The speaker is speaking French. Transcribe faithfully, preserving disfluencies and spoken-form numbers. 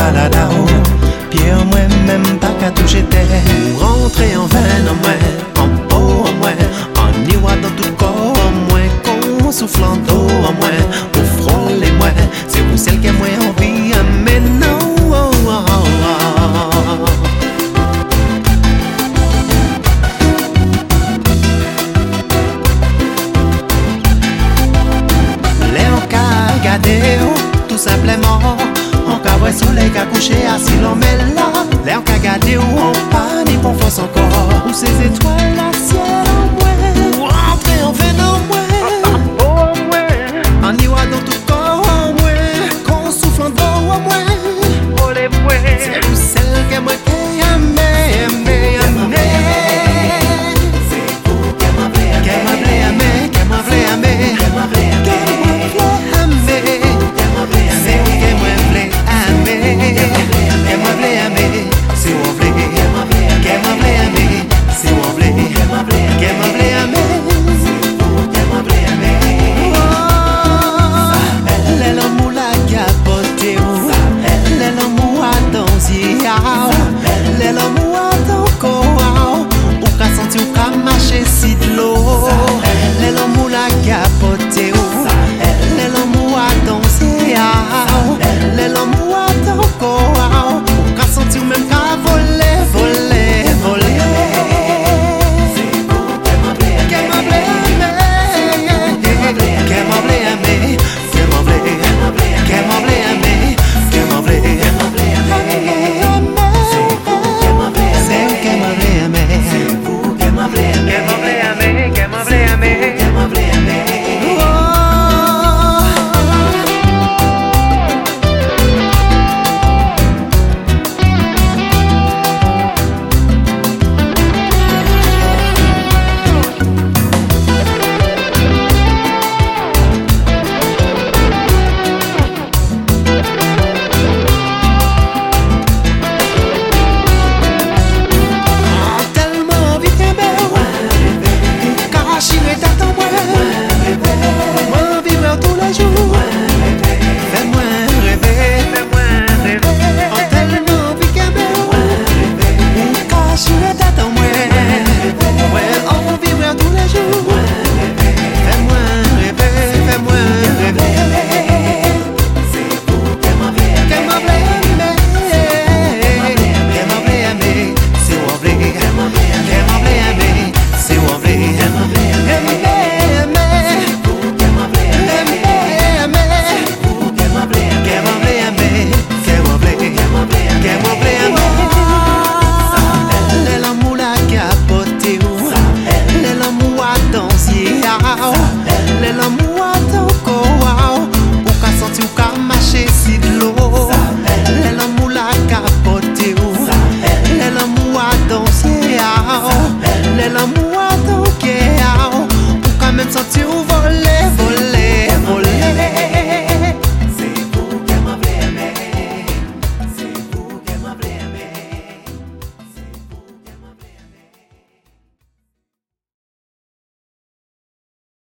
balade à haut. Pierre, moi, même pas qu'à toucher terre. Pour rentrer en veine, en moins, en peau, en moins, en iwa dans tout corps, en moins, qu'on souffle en dos, en moins, pour frôler, moi, c'est vous celle qui a moins envie, mais non, oh, oh, oh. Léon qu'a gardé, tout simplement. On ka wè soleil ka couché assis l'on met là. Léon qu'a gardé, on pas ni pour force encore. Ou ces étoiles